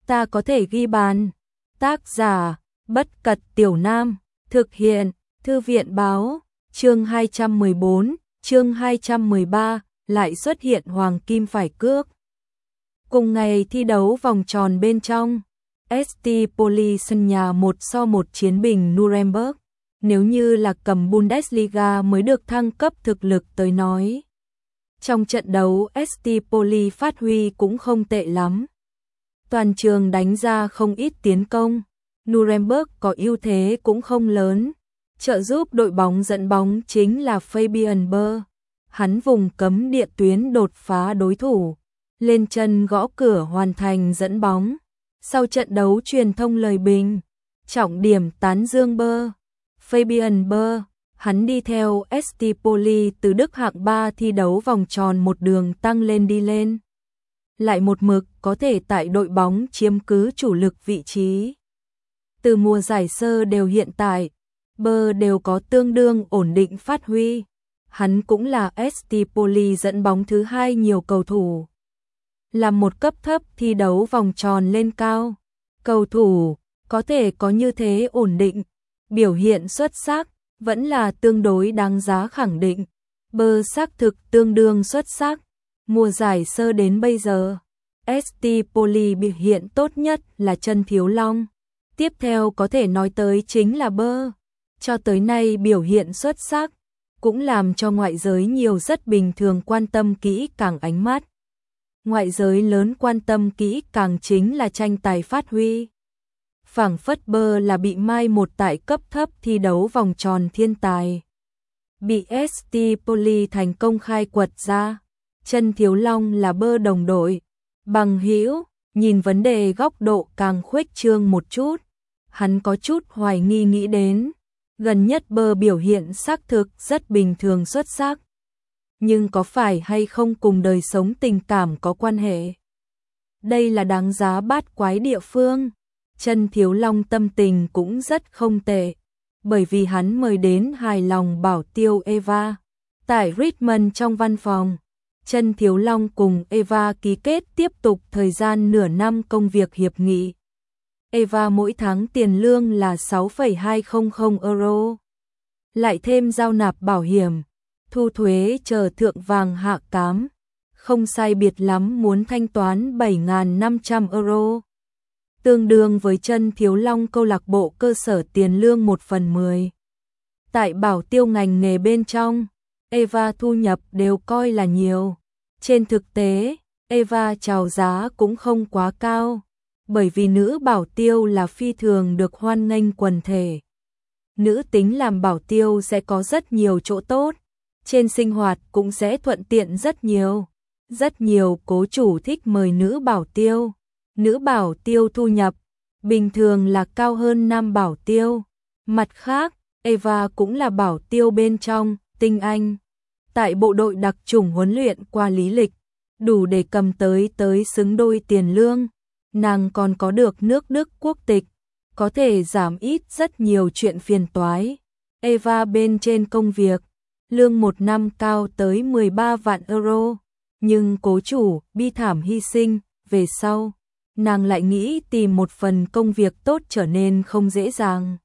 ta có thể ghi bàn. Tác giả, Bất Cật Tiểu Nam, thực hiện, Thư viện báo, chương 214, chương 213, lại xuất hiện hoàng kim phải cước. Cùng ngày thi đấu vòng tròn bên trong, ST Poli sân nhà 1-1 chiến bình Nuremberg, nếu như là cầm Bundesliga mới được thăng cấp thực lực tới nói. Trong trận đấu ST Poli phát huy cũng không tệ lắm. Toàn trường đánh ra không ít tiến công, Nuremberg có ưu thế cũng không lớn. Trợ giúp đội bóng dẫn bóng chính là Fabian Bơ. Hắn vùng cấm địa tuyến đột phá đối thủ, lên chân gõ cửa hoàn thành dẫn bóng. Sau trận đấu truyền thông lời bình, trọng điểm tán dương Bơ. Fabian Bơ, hắn đi theo ST Poli từ Đức hạng 3 thi đấu vòng tròn một đường tăng lên đi lên. Lại một mực có thể tại đội bóng chiếm cứ chủ lực vị trí. Từ mùa giải sơ đều hiện tại, Bơ đều có tương đương ổn định phát huy. Hắn cũng là ST Poli dẫn bóng thứ 2 nhiều cầu thủ. Là một cấp thấp thi đấu vòng tròn lên cao, cầu thủ có thể có như thế ổn định, biểu hiện xuất sắc, vẫn là tương đối đáng giá khẳng định. Bơ xác thực tương đương xuất sắc. Mùa giải sơ đến bây giờ, ST Poli biểu hiện tốt nhất là Trần Thiếu Long. Tiếp theo có thể nói tới chính là Bơ. Cho tới nay biểu hiện xuất sắc, cũng làm cho ngoại giới nhiều rất bình thường quan tâm kỹ càng ánh mắt. Ngoại giới lớn quan tâm kỹ càng chính là tranh tài phát huy. Phảng phất Bơ là bị mai một tại cấp thấp thi đấu vòng tròn thiên tài. Bị ST Poli thành công khai quật ra. Trần Thiếu Long là Bơ đồng đội, bằng hữu, nhìn vấn đề góc độ càng khuếch trương một chút. Hắn có chút hoài nghi nghĩ đến, gần nhất Bơ biểu hiện xác thực rất bình thường xuất sắc. Nhưng có phải hay không cùng đời sống tình cảm có quan hệ? Đây là đáng giá bát quái địa phương. Trần Thiếu Long tâm tình cũng rất không tệ, bởi vì hắn mời đến hài lòng bảo tiêu Eva. Tại Richmond trong văn phòng, Trần Thiếu Long cùng Eva ký kết tiếp tục thời gian nửa năm công việc hiệp nghị. Eva mỗi tháng tiền lương là 6,200 euro. Lại thêm giao nạp bảo hiểm, thu thuế chờ thượng vàng hạ cám. Không sai biệt lắm muốn thanh toán 7.500 euro. Tương đương với Trần Thiếu Long câu lạc bộ cơ sở tiền lương 1/10. Tại bảo tiêu ngành nghề bên trong, Eva thu nhập đều coi là nhiều. Trên thực tế, Eva chào giá cũng không quá cao, bởi vì nữ bảo tiêu là phi thường được hoan nghênh quần thể. Nữ tính làm bảo tiêu sẽ có rất nhiều chỗ tốt, trên sinh hoạt cũng sẽ thuận tiện rất nhiều. Rất nhiều cố chủ thích mời nữ bảo tiêu. Nữ bảo tiêu thu nhập bình thường là cao hơn nam bảo tiêu. Mặt khác, Eva cũng là bảo tiêu bên trong, tinh anh. Tại bộ đội đặc chủng huấn luyện qua lý lịch, đủ để cầm tới xứng đôi tiền lương. Nàng còn có được nước Đức quốc tịch, có thể giảm ít rất nhiều chuyện phiền toái. Eva bên trên công việc, lương một năm cao tới 13 vạn euro, nhưng cố chủ bi thảm hy sinh, về sau, nàng lại nghĩ tìm một phần công việc tốt trở nên không dễ dàng.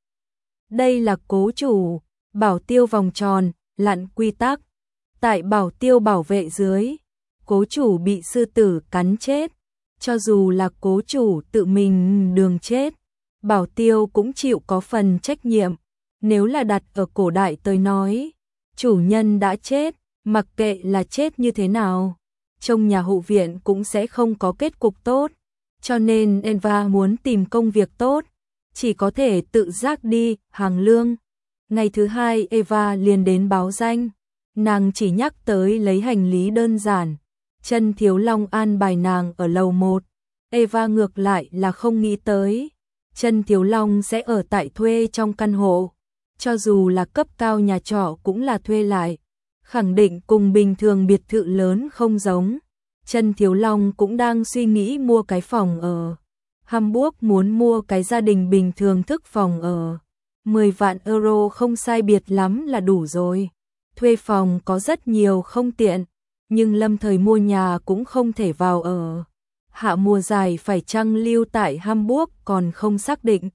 Đây là cố chủ, bảo tiêu vòng tròn, lặn quy tắc. Tại bảo tiêu bảo vệ dưới, cố chủ bị sư tử cắn chết. Cho dù là cố chủ tự mình đường chết, bảo tiêu cũng chịu có phần trách nhiệm. Nếu là đặt ở cổ đại tới nói, chủ nhân đã chết, mặc kệ là chết như thế nào, trong nhà hộ viện cũng sẽ không có kết cục tốt. Cho nên Eva muốn tìm công việc tốt, chỉ có thể tự giác đi hàng lương. Ngày thứ 2 Eva liền đến báo danh, nàng chỉ nhắc tới lấy hành lý đơn giản. Trần Thiếu Long an bài nàng ở lầu 1. Eva ngược lại là không nghĩ tới Trần Thiếu Long sẽ ở tại thuê trong căn hộ. Cho dù là cấp cao nhà trọ cũng là thuê lại, khẳng định cùng bình thường biệt thự lớn không giống. Trần Thiếu Long cũng đang suy nghĩ mua cái phòng ở. Hamburg muốn mua cái gia đình bình thường thức phòng ở. 10 vạn euro không sai biệt lắm là đủ rồi. Thuê phòng có rất nhiều không tiện, nhưng lâm thời mua nhà cũng không thể vào ở. hạ mùa giải phải chăng lưu tại Hamburg còn không xác định.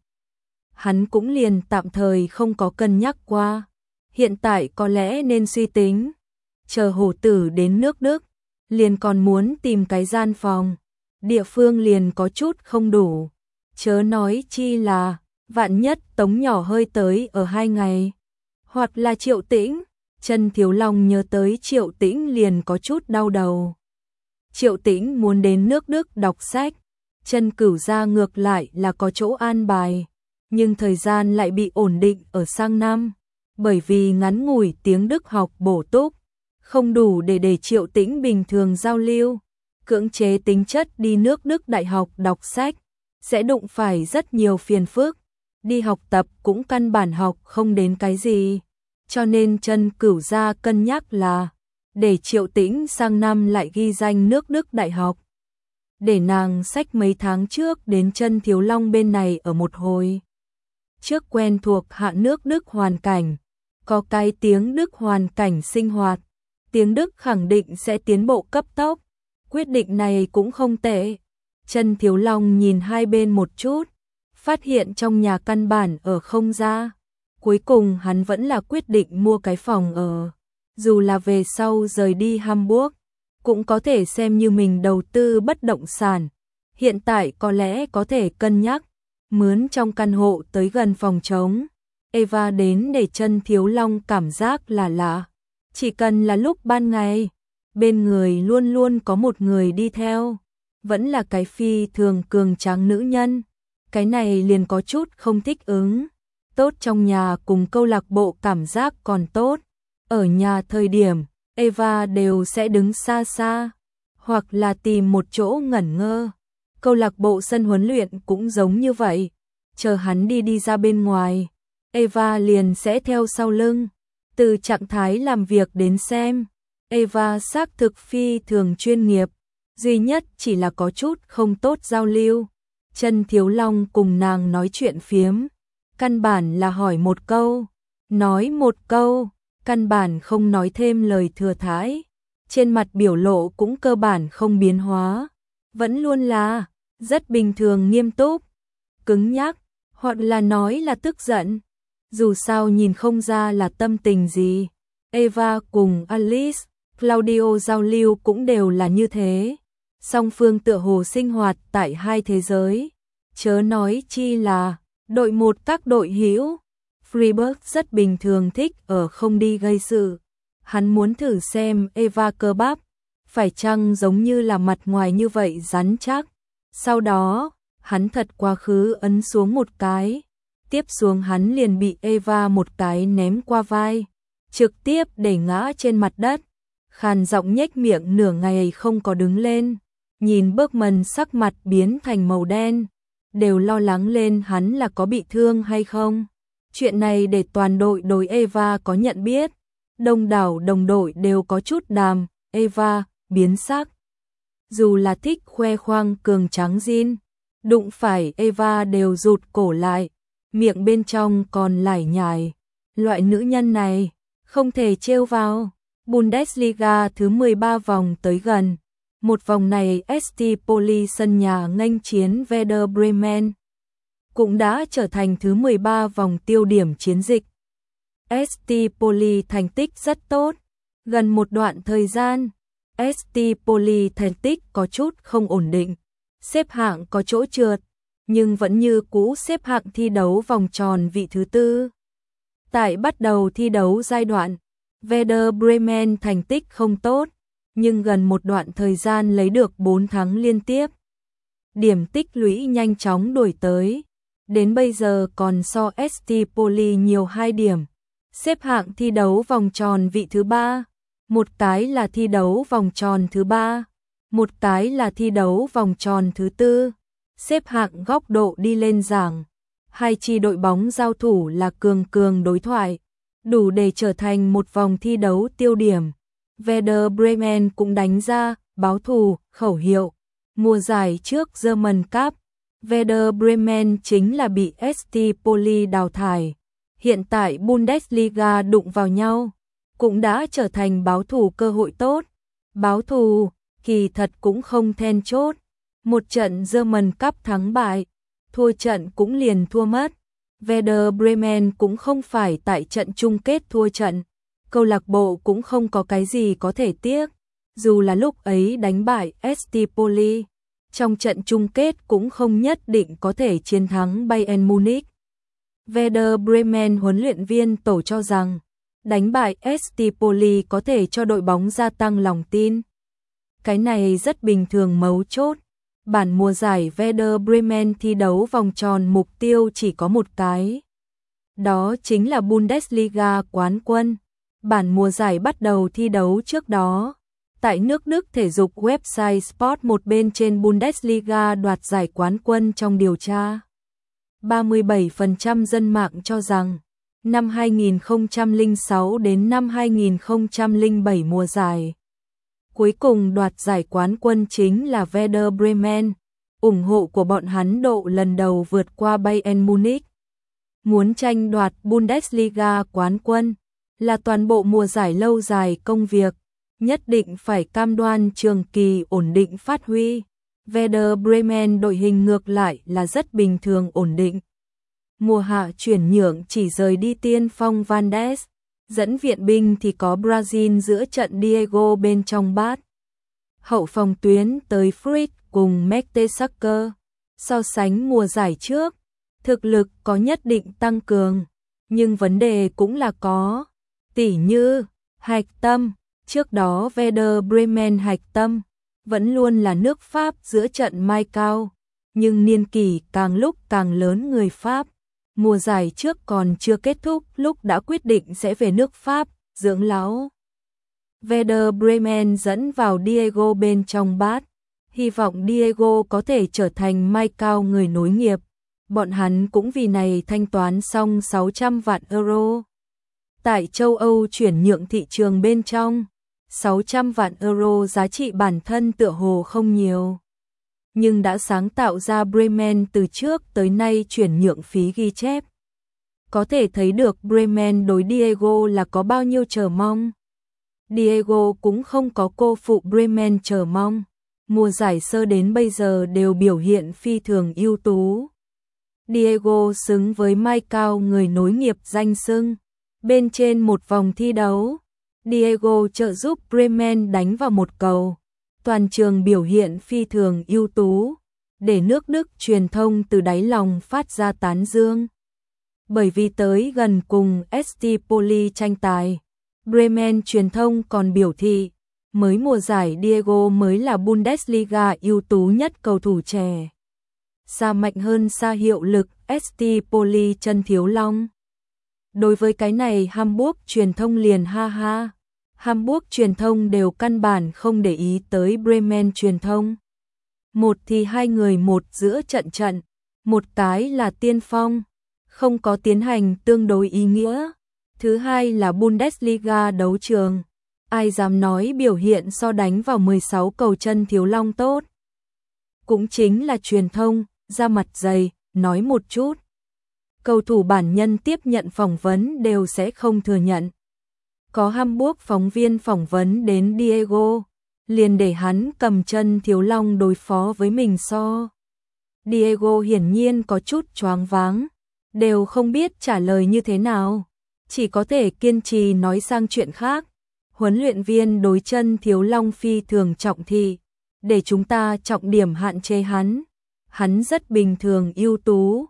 Hắn cũng liền tạm thời không có cân nhắc qua. Hiện tại có lẽ nên suy tính. Chờ hổ tử đến nước Đức, liền còn muốn tìm cái gian phòng. Địa phương liền có chút không đủ. Chớ nói chi là, vạn nhất Tống Nhỏ hơi tới ở 2 ngày. Hoặc là Triệu Tĩnh. Trần Thiếu Long nhớ tới Triệu Tĩnh liền có chút đau đầu. Triệu Tĩnh muốn đến nước Đức đọc sách. Trần Cửu gia ngược lại là có chỗ an bài. Nhưng thời gian lại bị ổn định ở sang năm. Bởi vì ngắn ngủi tiếng Đức học bổ túc. Không đủ để Triệu Tĩnh bình thường giao lưu. Cưỡng chế tính chất đi nước Đức đại học đọc sách. Sẽ đụng phải rất nhiều phiền phức. Đi học tập cũng căn bản học không đến cái gì. Cho nên Trần Cửu gia cân nhắc là để Triệu Tĩnh sang năm lại ghi danh nước Đức đại học. Để nàng sách mấy tháng trước đến Trần Thiếu Long bên này ở một hồi. Trước quen thuộc hạ nước Đức hoàn cảnh, có cái tiếng Đức hoàn cảnh sinh hoạt, tiếng Đức khẳng định sẽ tiến bộ cấp tốc. Quyết định này cũng không tệ. Trần Thiếu Long nhìn hai bên một chút, phát hiện trong nhà căn bản ở không ra. Cuối cùng hắn vẫn là quyết định mua cái phòng ở. Dù là về sau rời đi Hamburg, cũng có thể xem như mình đầu tư bất động sản. Hiện tại có lẽ có thể cân nhắc mướn trong căn hộ tới gần phòng trống. Eva đến để Trần Thiếu Long cảm giác là lạ. Chỉ cần là lúc ban ngày, bên người luôn luôn có một người đi theo. Vẫn là cái phi thường cường tráng nữ nhân. Cái này liền có chút không thích ứng. Tốt trong nhà cùng câu lạc bộ cảm giác còn tốt. Ở nhà thời điểm, Eva đều sẽ đứng xa xa, hoặc là tìm một chỗ ngẩn ngơ. Câu lạc bộ sân huấn luyện cũng giống như vậy. Chờ hắn đi ra bên ngoài, Eva liền sẽ theo sau lưng. Từ trạng thái làm việc đến xem, Eva xác thực phi thường chuyên nghiệp. Duy nhất chỉ là có chút không tốt giao lưu. Trần Thiếu Long cùng nàng nói chuyện phiếm. Căn bản là hỏi một câu, nói một câu, căn bản không nói thêm lời thừa thãi. Trên mặt biểu lộ cũng cơ bản không biến hóa. Vẫn luôn là rất bình thường nghiêm túc, cứng nhắc, hoặc là nói là tức giận. Dù sao nhìn không ra là tâm tình gì. Eva cùng Alice, Claudio giao lưu cũng đều là như thế. Song phương tựa hồ sinh hoạt tại hai thế giới. Chớ nói chi là đội một các đội hữu. Freeberg rất bình thường thích ở không đi gây sự. Hắn muốn thử xem Eva cơ bắp phải chăng giống như là mặt ngoài như vậy rắn chắc. Sau đó, hắn thật quá khứ ấn xuống một cái. Tiếp xuống hắn liền bị Eva một cái ném qua vai, trực tiếp để ngã trên mặt đất. Khàn giọng nhếch miệng nửa ngày không có đứng lên. Nhìn Bergman sắc mặt biến thành màu đen, đều lo lắng lên hắn là có bị thương hay không. Chuyện này để toàn đội đối Eva có nhận biết. Đông đảo đồng đội đều có chút đàm, Eva, biến sắc. Dù là thích khoe khoang cường tráng zin, đụng phải Eva đều rụt cổ lại, miệng bên trong còn lải nhải. Loại nữ nhân này, không thể trêu vào. Bundesliga thứ 13 vòng tới gần. Một vòng này ST Poli sân nhà nghênh chiến Werder Bremen, cũng đã trở thành thứ 13 vòng tiêu điểm chiến dịch. ST Poli thành tích rất tốt. Gần một đoạn thời gian, ST Poli thành tích có chút không ổn định. Xếp hạng có chỗ trượt, nhưng vẫn như cũ xếp hạng thi đấu vòng tròn vị thứ tư. Tại bắt đầu thi đấu giai đoạn, Werder Bremen thành tích không tốt, nhưng gần một đoạn thời gian lấy được 4 thắng liên tiếp. Điểm tích lũy nhanh chóng đuổi tới. Đến bây giờ còn so ST Poli nhiều 2 điểm. Xếp hạng thi đấu vòng tròn vị thứ 3. Một cái là thi đấu vòng tròn thứ 3. Một cái là thi đấu vòng tròn thứ 4. Xếp hạng góc độ đi lên giảng. Hai chi đội bóng giao thủ là cường đối thoại. Đủ để trở thành một vòng thi đấu tiêu điểm. Werder Bremen cũng đánh ra báo thù khẩu hiệu. Mùa giải trước German Cup, Werder Bremen chính là bị ST Poli đào thải. Hiện tại Bundesliga đụng vào nhau, cũng đã trở thành báo thù cơ hội tốt. Báo thù, kỳ thật cũng không then chốt. Một trận German Cup thắng bại, thua trận cũng liền thua mất. Werder Bremen cũng không phải tại trận chung kết thua trận, câu lạc bộ cũng không có cái gì có thể tiếc, dù là lúc ấy đánh bại ST Poli, trong trận chung kết cũng không nhất định có thể chiến thắng Bayern Munich. Werder Bremen huấn luyện viên Tổ cho rằng, đánh bại ST Poli có thể cho đội bóng gia tăng lòng tin. Cái này rất bình thường mấu chốt. Bản mùa giải Werder Bremen thi đấu vòng tròn mục tiêu chỉ có một cái. Đó chính là Bundesliga quán quân. Bản mùa giải bắt đầu thi đấu trước đó. Tại nước Đức thể dục website Sport một bên trên Bundesliga đoạt giải quán quân trong điều tra. 37% dân mạng cho rằng, năm 2006 đến năm 2007 mùa giải. Cuối cùng đoạt giải quán quân chính là Werder Bremen, ủng hộ của bọn hắn độ lần đầu vượt qua Bayern Munich. Muốn tranh đoạt Bundesliga quán quân là toàn bộ mùa giải lâu dài công việc, nhất định phải cam đoan trường kỳ ổn định phát huy. Werder Bremen đội hình ngược lại là rất bình thường ổn định. Mùa hạ chuyển nhượng chỉ rời đi tiên phong Van Ness. Dẫn viện binh thì có Brazil giữa trận Diego bên trong bát. Hậu phòng tuyến tới Fritz cùng Mertesacker. So sánh mùa giải trước, thực lực có nhất định tăng cường, nhưng vấn đề cũng là có. Tỉ như, hạch tâm, trước đó Werder Bremen hạch tâm, vẫn luôn là nước Pháp giữa trận Mai Cao, nhưng niên kỷ càng lúc càng lớn người Pháp. Mùa giải trước còn chưa kết thúc lúc đã quyết định sẽ về nước Pháp, dưỡng lão. Werder Bremen dẫn vào Diego bên trong bát, hy vọng Diego có thể trở thành Mai Cao người nối nghiệp. Bọn hắn cũng vì này thanh toán xong 600 vạn euro. Tại châu Âu chuyển nhượng thị trường bên trong, 600 vạn euro giá trị bản thân tựa hồ không nhiều. Nhưng đã sáng tạo ra Bremen từ trước tới nay chuyển nhượng phí ghi chép. Có thể thấy được Bremen đối Diego là có bao nhiêu chờ mong. Diego cũng không có cô phụ Bremen chờ mong. Mùa giải sơ đến bây giờ đều biểu hiện phi thường ưu tú. Diego xứng với Mai Cao người nối nghiệp danh xưng. Bên trên một vòng thi đấu, Diego trợ giúp Bremen đánh vào một cầu. Toàn trường biểu hiện phi thường ưu tú, để nước Đức truyền thông từ đáy lòng phát ra tán dương. Bởi vì tới gần cùng ST Poli tranh tài, Bremen truyền thông còn biểu thị, mới mùa giải Diego mới là Bundesliga ưu tú nhất cầu thủ trẻ. Xa mạnh hơn xa hiệu lực ST Poli chân thiếu long. Đối với cái này Hamburg truyền thông liền ha ha. Hamburg truyền thông đều căn bản không để ý tới Bremen truyền thông. Một thì hai người một giữa trận, một cái là tiên phong, không có tiến hành tương đối ý nghĩa. Thứ hai là Bundesliga đấu trường, ai dám nói biểu hiện so đánh vào 16 cầu chân thiếu long tốt. Cũng chính là truyền thông, ra mặt dày, nói một chút. Cầu thủ bản nhân tiếp nhận phỏng vấn đều sẽ không thừa nhận. Có Hamburg phóng viên phỏng vấn đến Diego, liền để hắn cầm chân thiếu long đối phó với mình so. Diego hiển nhiên có chút choáng váng, đều không biết trả lời như thế nào, chỉ có thể kiên trì nói sang chuyện khác. Huấn luyện viên đối chân thiếu long phi thường trọng thị, để chúng ta trọng điểm hạn chế hắn. Hắn rất bình thường ưu tú,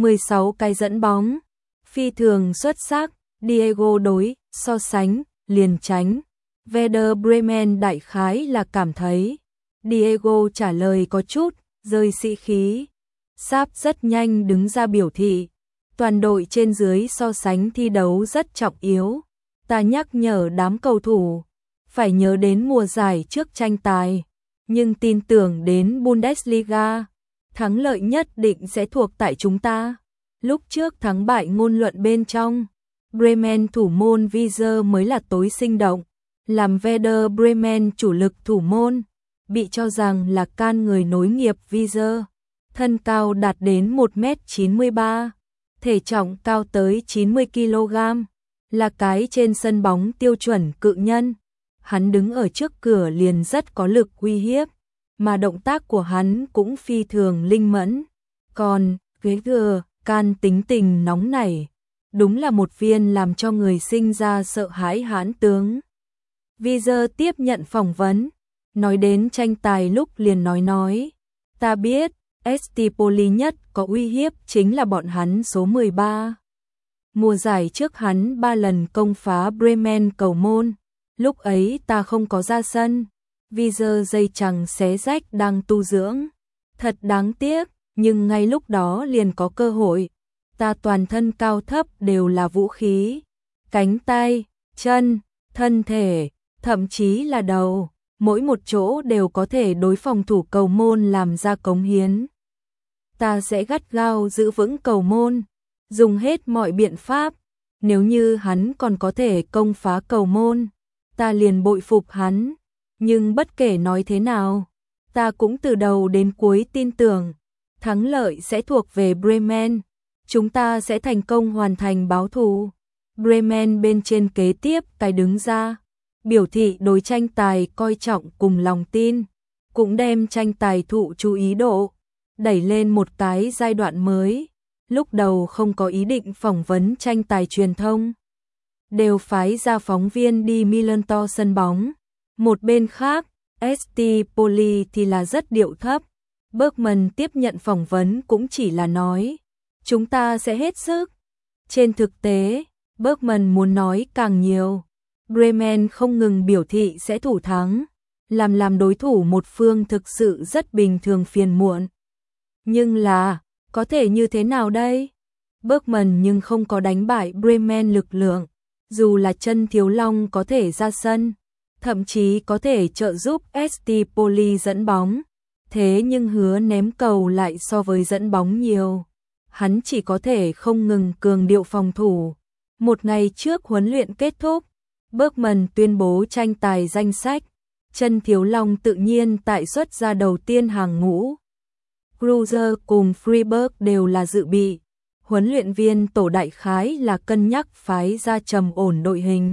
16 cái dẫn bóng, phi thường xuất sắc. Diego đối, so sánh, liền tránh. Werder Bremen đại khái là cảm thấy Diego trả lời có chút rơi sĩ khí. Sáp rất nhanh đứng ra biểu thị, toàn đội trên dưới so sánh thi đấu rất trọng yếu. Ta nhắc nhở đám cầu thủ, phải nhớ đến mùa giải trước tranh tài, nhưng tin tưởng đến Bundesliga, thắng lợi nhất định sẽ thuộc tại chúng ta. Lúc trước thắng bại ngôn luận bên trong, Bremen thủ môn Wieser mới là tối sinh động, làm Werder Bremen chủ lực thủ môn, bị cho rằng là can người nối nghiệp Wieser. Thân cao đạt đến 1m93, thể trọng cao tới 90 kg, là cái trên sân bóng tiêu chuẩn cự nhân. Hắn đứng ở trước cửa liền rất có lực uy hiếp, mà động tác của hắn cũng phi thường linh mẫn. Còn Gregor Khan tính tình nóng nảy, đúng là một viên làm cho người sinh ra sợ hãi hãn tướng. Vizer tiếp nhận phỏng vấn, nói đến tranh tài lúc liền nói, ta biết, ST Poli nhất có uy hiếp chính là bọn hắn số 13. Mùa giải trước hắn 3 lần công phá Bremen cầu môn, lúc ấy ta không có ra sân, Vizer dây chằng xé rách đang tu dưỡng. Thật đáng tiếc, nhưng ngay lúc đó liền có cơ hội. Ta toàn thân cao thấp đều là vũ khí, cánh tay, chân, thân thể, thậm chí là đầu, mỗi một chỗ đều có thể đối phòng thủ cầu môn làm ra cống hiến. Ta sẽ gắt gao giữ vững cầu môn, dùng hết mọi biện pháp, nếu như hắn còn có thể công phá cầu môn, ta liền bội phục hắn, nhưng bất kể nói thế nào, ta cũng từ đầu đến cuối tin tưởng, thắng lợi sẽ thuộc về Bremen, chúng ta sẽ thành công hoàn thành báo thù. Bremen bên trên kế tiếp cái đứng ra, biểu thị đối tranh tài coi trọng cùng lòng tin, cũng đem tranh tài thụ chú ý độ, đẩy lên một cái giai đoạn mới. Lúc đầu không có ý định phỏng vấn tranh tài truyền thông, đều phái ra phóng viên đi Millantor sân bóng. Một bên khác, ST Poli thì là rất điệu thấp. Bergman tiếp nhận phỏng vấn cũng chỉ là nói, chúng ta sẽ hết sức. Trên thực tế, Bergman muốn nói càng nhiều. Bremen không ngừng biểu thị sẽ thủ thắng, làm đối thủ một phương thực sự rất bình thường phiền muộn. Nhưng là, có thể như thế nào đây? Bergman nhưng không có đánh bại Bremen lực lượng, dù là Chân Thiếu Long có thể ra sân, thậm chí có thể trợ giúp ST Poli dẫn bóng, thế nhưng hứa ném cầu lại so với dẫn bóng nhiều. Hắn chỉ có thể không ngừng cường điệu phòng thủ. Một ngày trước huấn luyện kết thúc, Bergman tuyên bố tranh tài danh sách, Chân Thiếu Long tự nhiên tại xuất ra đầu tiên hàng ngũ. Kreuzer cùng Freiberg đều là dự bị. Huấn luyện viên tổ đại khái là cân nhắc phái ra trầm ổn đội hình.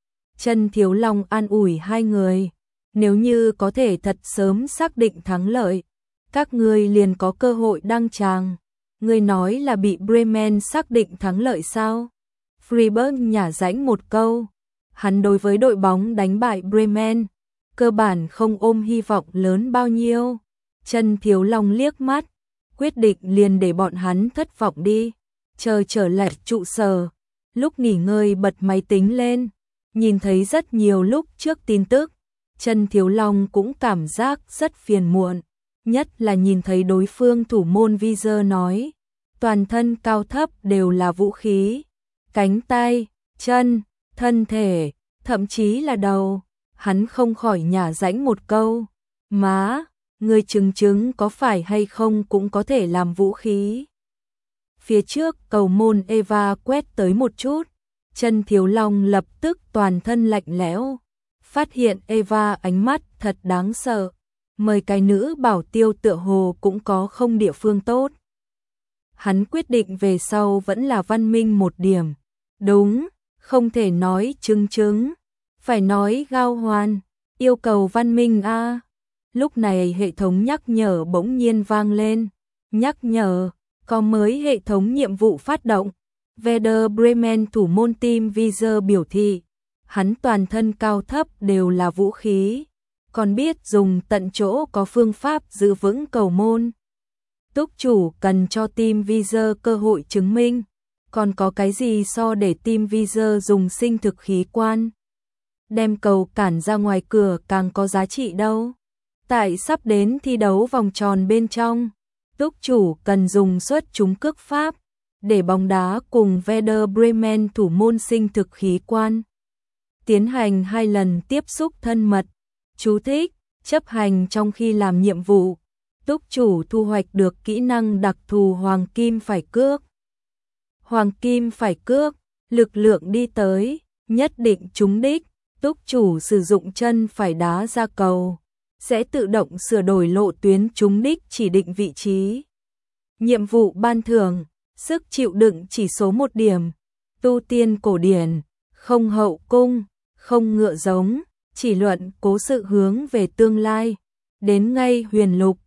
Chân Thiếu Long an ủi hai người, nếu như có thể thật sớm xác định thắng lợi, các ngươi liền có cơ hội đăng tràng. Ngươi nói là bị Bremen xác định thắng lợi sao? Freiberg nhả rãnh một câu, hắn đối với đội bóng đánh bại Bremen, cơ bản không ôm hy vọng lớn bao nhiêu. Chân Thiếu Long liếc mắt, quyết định liền để bọn hắn thất vọng đi. Chờ trở lại trụ sở, lúc nghỉ ngơi bật máy tính lên, nhìn thấy rất nhiều lúc trước tin tức. Chân Thiếu Long cũng cảm giác rất phiền muộn, nhất là nhìn thấy đối phương thủ môn Vizer nói, toàn thân cao thấp đều là vũ khí, cánh tay, chân, thân thể, thậm chí là đầu. Hắn không khỏi nhả rãnh một câu, má, người chứng có phải hay không cũng có thể làm vũ khí. Phía trước cầu môn Eva quét tới một chút, Chân Thiếu Long lập tức toàn thân lạnh lẽo, phát hiện Eva ánh mắt thật đáng sợ, mời cái nữ bảo tiêu tựa hồ cũng có không địa phương tốt. Hắn quyết định về sau vẫn là văn minh một điểm, đúng, không thể nói chứng, phải nói gao hoàn, yêu cầu văn minh a. Lúc này hệ thống nhắc nhở bỗng nhiên vang lên, nhắc nhở, có mới hệ thống nhiệm vụ phát động. Werder Bremen thủ môn team Vizer biểu thị, hắn toàn thân cao thấp đều là vũ khí, còn biết dùng tận chỗ có phương pháp giữ vững cầu môn. Túc chủ cần cho team Vizer cơ hội chứng minh, còn có cái gì so để team Vizer dùng sinh thực khí quan, đem cầu cản ra ngoài cửa càng có giá trị đâu. Tại sắp đến thi đấu vòng tròn bên trong, túc chủ cần dùng xuất chúng cước pháp, để bóng đá cùng Werder Bremen thủ môn sinh thực khí quan tiến hành 2 lần tiếp xúc thân mật. Chú thích, chấp hành trong khi làm nhiệm vụ, túc chủ thu hoạch được kỹ năng đặc thù Hoàng Kim Phải Cước. Hoàng Kim Phải Cước, lực lượng đi tới, nhất định trúng đích, túc chủ sử dụng chân phải đá ra cầu, sẽ tự động sửa đổi lộ tuyến trúng đích chỉ định vị trí. Nhiệm vụ ban thưởng, sức chịu đựng chỉ số 1 điểm, tu tiên cổ điển, không hậu cung, không ngựa giống, chỉ luận cố sự hướng về tương lai. đến ngay Huyền Lục,